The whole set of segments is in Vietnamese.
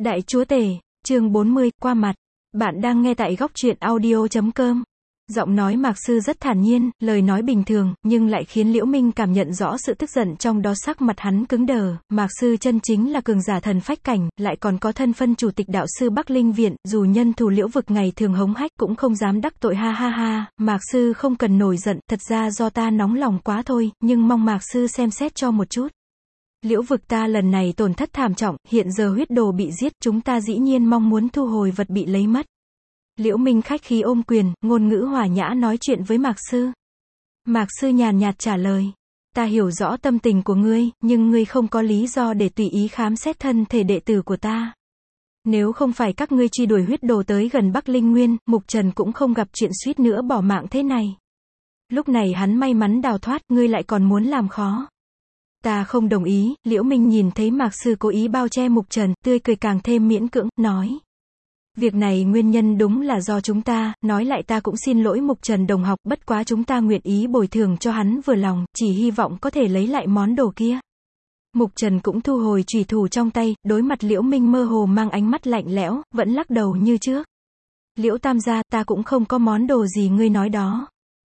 Đại chúa tể, chương 40, qua mặt. Bạn đang nghe tại góc truyện audio.com. Giọng nói Mạc Sư rất thản nhiên, lời nói bình thường, nhưng lại khiến Liễu Minh cảm nhận rõ sự tức giận trong đó. Sắc mặt hắn cứng đờ. Mạc Sư chân chính là cường giả thần phách cảnh, lại còn có thân phân chủ tịch đạo sư Bắc Linh Viện, dù nhân thù Liễu Vực ngày thường hống hách cũng không dám đắc tội. Ha ha ha, Mạc Sư không cần nổi giận, thật ra do ta nóng lòng quá thôi, nhưng mong Mạc Sư xem xét cho một chút. Liễu Vực ta lần này tổn thất thảm trọng, hiện giờ huyết đồ bị giết, chúng ta dĩ nhiên mong muốn thu hồi vật bị lấy mất. Liễu Minh khách khí ôm quyền, ngôn ngữ hòa nhã nói chuyện với Mạc Sư. Mạc Sư nhàn nhạt trả lời. Ta hiểu rõ tâm tình của ngươi, nhưng ngươi không có lý do để tùy ý khám xét thân thể đệ tử của ta. Nếu không phải các ngươi truy đuổi huyết đồ tới gần Bắc Linh Nguyên, Mục Trần cũng không gặp chuyện suýt nữa bỏ mạng thế này. Lúc này hắn may mắn đào thoát, ngươi lại còn muốn làm khó. Ta không đồng ý. Liễu Minh nhìn thấy Mạc Sư cố ý bao che Mục Trần, tươi cười càng thêm miễn cưỡng, nói. Việc này nguyên nhân đúng là do chúng ta, nói lại ta cũng xin lỗi Mục Trần đồng học, bất quá chúng ta nguyện ý bồi thường cho hắn vừa lòng, chỉ hy vọng có thể lấy lại món đồ kia. Mục Trần cũng thu hồi chùy thủ trong tay, đối mặt Liễu Minh mơ hồ mang ánh mắt lạnh lẽo, vẫn lắc đầu như trước. Liễu Tam gia, ta cũng không có món đồ gì ngươi nói đó.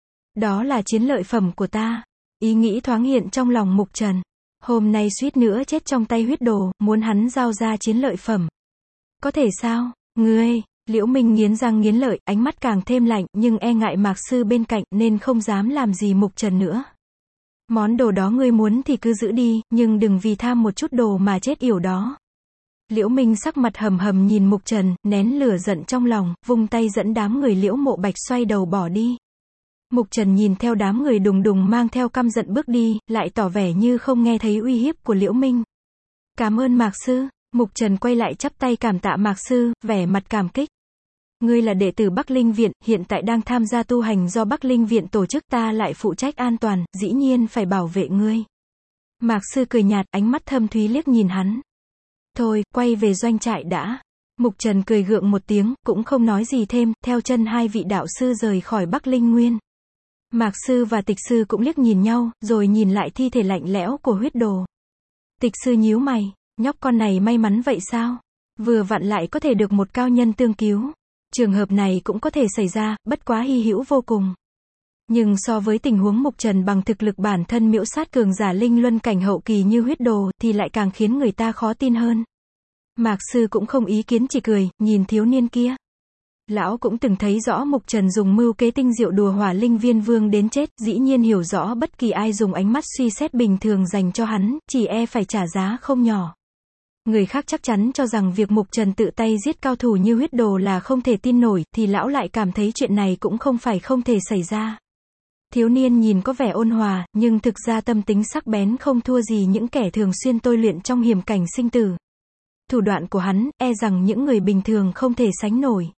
Đó là chiến lợi phẩm của ta. Ý nghĩ thoáng hiện trong lòng Mục Trần. Hôm nay suýt nữa chết trong tay huyết đồ, muốn hắn giao ra chiến lợi phẩm. Có thể sao? Ngươi, Liễu Minh nghiến răng nghiến lợi, ánh mắt càng thêm lạnh, nhưng e ngại Mạc Sư bên cạnh, nên không dám làm gì Mục Trần nữa. Món đồ đó ngươi muốn thì cứ giữ đi, nhưng đừng vì tham một chút đồ mà chết yểu đó. Liễu Minh sắc mặt hầm hầm nhìn Mục Trần, nén lửa giận trong lòng, vung tay dẫn đám người Liễu Mộ Bạch xoay đầu bỏ đi. Mục Trần nhìn theo đám người đùng đùng mang theo căm giận bước đi, lại tỏ vẻ như không nghe thấy uy hiếp của Liễu Minh. Cảm ơn Mạc Sư. Mục Trần quay lại chắp tay cảm tạ Mạc Sư, vẻ mặt cảm kích. Ngươi là đệ tử Bắc Linh Viện, hiện tại đang tham gia tu hành do Bắc Linh Viện tổ chức, ta lại phụ trách an toàn, dĩ nhiên phải bảo vệ ngươi. Mạc Sư cười nhạt, ánh mắt thâm thúy liếc nhìn hắn. Thôi, quay về doanh trại đã. Mục Trần cười gượng một tiếng, cũng không nói gì thêm, theo chân hai vị đạo sư rời khỏi Bắc Linh Nguyên. Mạc Sư và Tịch Sư cũng liếc nhìn nhau, rồi nhìn lại thi thể lạnh lẽo của huyết đồ. Tịch Sư nhíu mày, nhóc con này may mắn vậy sao? Vừa vặn lại có thể được một cao nhân tương cứu. Trường hợp này cũng có thể xảy ra, bất quá hy hữu vô cùng. Nhưng so với tình huống Mục Trần bằng thực lực bản thân miễu sát cường giả linh luân cảnh hậu kỳ như huyết đồ, thì lại càng khiến người ta khó tin hơn. Mạc Sư cũng không ý kiến, chỉ cười, nhìn thiếu niên kia. Lão cũng từng thấy rõ Mục Trần dùng mưu kế tinh diệu đùa Hỏa Linh Viên Vương đến chết, dĩ nhiên hiểu rõ bất kỳ ai dùng ánh mắt suy xét bình thường dành cho hắn, chỉ e phải trả giá không nhỏ. Người khác chắc chắn cho rằng việc Mục Trần tự tay giết cao thủ như huyết đồ là không thể tin nổi, thì lão lại cảm thấy chuyện này cũng không phải không thể xảy ra. Thiếu niên nhìn có vẻ ôn hòa, nhưng thực ra tâm tính sắc bén không thua gì những kẻ thường xuyên tôi luyện trong hiểm cảnh sinh tử. Thủ đoạn của hắn, e rằng những người bình thường không thể sánh nổi.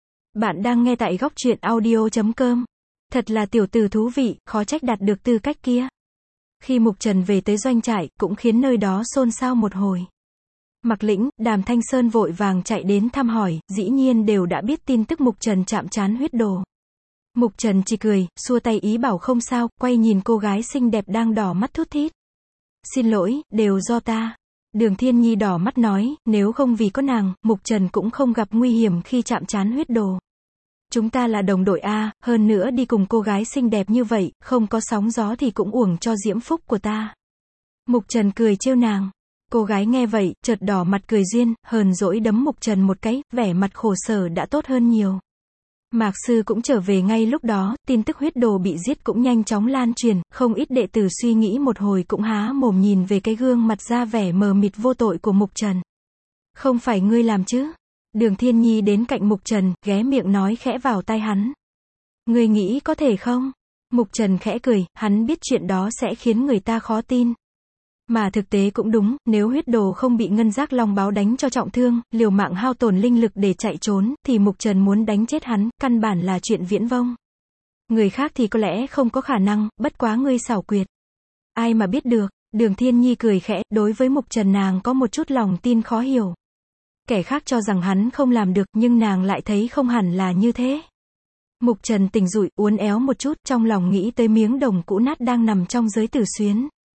Bạn đang nghe tại góc truyện audio.com. Thật là tiểu tử thú vị, khó trách đạt được tư cách kia. Khi Mục Trần về tới doanh trại, cũng khiến nơi đó xôn xao một hồi. Mạc Lĩnh, Đàm Thanh Sơn vội vàng chạy đến thăm hỏi, dĩ nhiên đều đã biết tin tức Mục Trần chạm trán huyết đồ. Mục Trần chỉ cười, xua tay ý bảo không sao, quay nhìn cô gái xinh đẹp đang đỏ mắt thút thít. Xin lỗi, đều do ta. Đường Thiên Nhi đỏ mắt nói, nếu không vì có nàng, Mục Trần cũng không gặp nguy hiểm khi chạm trán huyết đồ. Chúng ta là đồng đội A, hơn nữa đi cùng cô gái xinh đẹp như vậy, không có sóng gió thì cũng uổng cho diễm phúc của ta. Mục Trần cười trêu nàng. Cô gái nghe vậy, chợt đỏ mặt cười duyên, hờn dỗi đấm Mục Trần một cái, vẻ mặt khổ sở đã tốt hơn nhiều. Mạc Sư cũng trở về ngay lúc đó, tin tức huyết đồ bị giết cũng nhanh chóng lan truyền, không ít đệ tử suy nghĩ một hồi cũng há mồm nhìn về cái gương mặt ra vẻ mờ mịt vô tội của Mục Trần. Không phải ngươi làm chứ? Đường Thiên Nhi đến cạnh Mục Trần, ghé miệng nói khẽ vào tai hắn. Ngươi nghĩ có thể không? Mục Trần khẽ cười, hắn biết chuyện đó sẽ khiến người ta khó tin. Mà thực tế cũng đúng, nếu huyết đồ không bị Ngân Giác Long Báo đánh cho trọng thương, liều mạng hao tổn linh lực để chạy trốn, thì Mục Trần muốn đánh chết hắn, căn bản là chuyện viễn vông. Người khác thì có lẽ không có khả năng, bất quá ngươi xảo quyệt. Ai mà biết được. Đường Thiên Nhi cười khẽ, đối với Mục Trần nàng có một chút lòng tin khó hiểu. Kẻ khác cho rằng hắn không làm được, nhưng nàng lại thấy không hẳn là như thế. Mục Trần tỉnh dụi, uốn éo một chút, trong lòng nghĩ tới miếng đồng cũ nát đang nằm trong giới tử xuyến.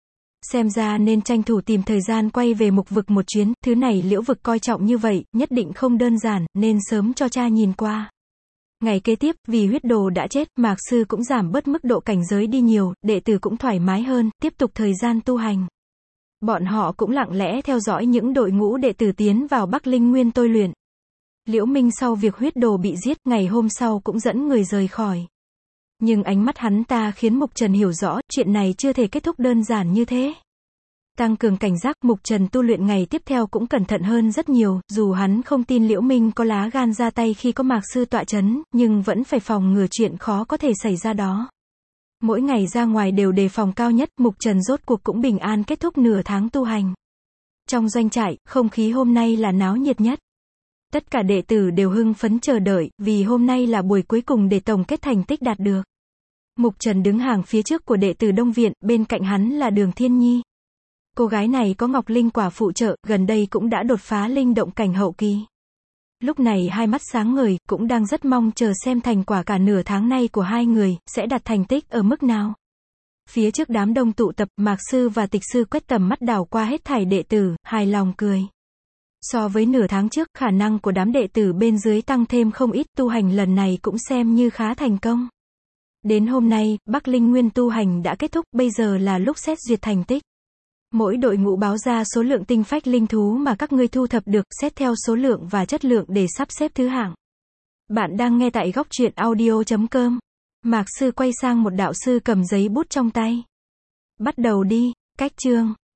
Xem ra nên tranh thủ tìm thời gian quay về Mục Vực một chuyến, thứ này Liễu Vực coi trọng như vậy, nhất định không đơn giản, nên sớm cho cha nhìn qua. Ngày kế tiếp, vì huyết đồ đã chết, Mạc Sư cũng giảm bớt mức độ cảnh giới đi nhiều, đệ tử cũng thoải mái hơn, tiếp tục thời gian tu hành. Bọn họ cũng lặng lẽ theo dõi những đội ngũ đệ tử tiến vào Bắc Linh Nguyên tôi luyện. Liễu Minh sau việc huyết đồ bị giết, ngày hôm sau cũng dẫn người rời khỏi. Nhưng ánh mắt hắn ta khiến Mục Trần hiểu rõ, chuyện này chưa thể kết thúc đơn giản như thế. Tăng cường cảnh giác, Mục Trần tu luyện ngày tiếp theo cũng cẩn thận hơn rất nhiều, dù hắn không tin Liễu Minh có lá gan ra tay khi có Mạc Sư tọa chấn, nhưng vẫn phải phòng ngừa chuyện khó có thể xảy ra đó. Mỗi ngày ra ngoài đều đề phòng cao nhất, Mục Trần rốt cuộc cũng bình an kết thúc nửa tháng tu hành. Trong doanh trại, không khí hôm nay là náo nhiệt nhất. Tất cả đệ tử đều hưng phấn chờ đợi, vì hôm nay là buổi cuối cùng để tổng kết thành tích đạt được. Mục Trần đứng hàng phía trước của đệ tử Đông Viện, bên cạnh hắn là Đường Thiên Nhi. Cô gái này có Ngọc Linh quả phụ trợ, gần đây cũng đã đột phá linh động cảnh hậu kỳ. Lúc này hai mắt sáng ngời, cũng đang rất mong chờ xem thành quả cả nửa tháng nay của hai người, sẽ đạt thành tích ở mức nào. Phía trước đám đông tụ tập, Mạc Sư và Tịch Sư quét tầm mắt đảo qua hết thảy đệ tử, hài lòng cười. So với nửa tháng trước, khả năng của đám đệ tử bên dưới tăng thêm không ít, tu hành lần này cũng xem như khá thành công. Đến hôm nay, Bắc Linh Nguyên tu hành đã kết thúc, bây giờ là lúc xét duyệt thành tích. Mỗi đội ngũ báo ra số lượng tinh phách linh thú mà các ngươi thu thập được, xét theo số lượng và chất lượng để sắp xếp thứ hạng. Bạn đang nghe tại góc truyện audio.com. Mạc Sư quay sang một đạo sư cầm giấy bút trong tay. Bắt đầu đi, cách chương.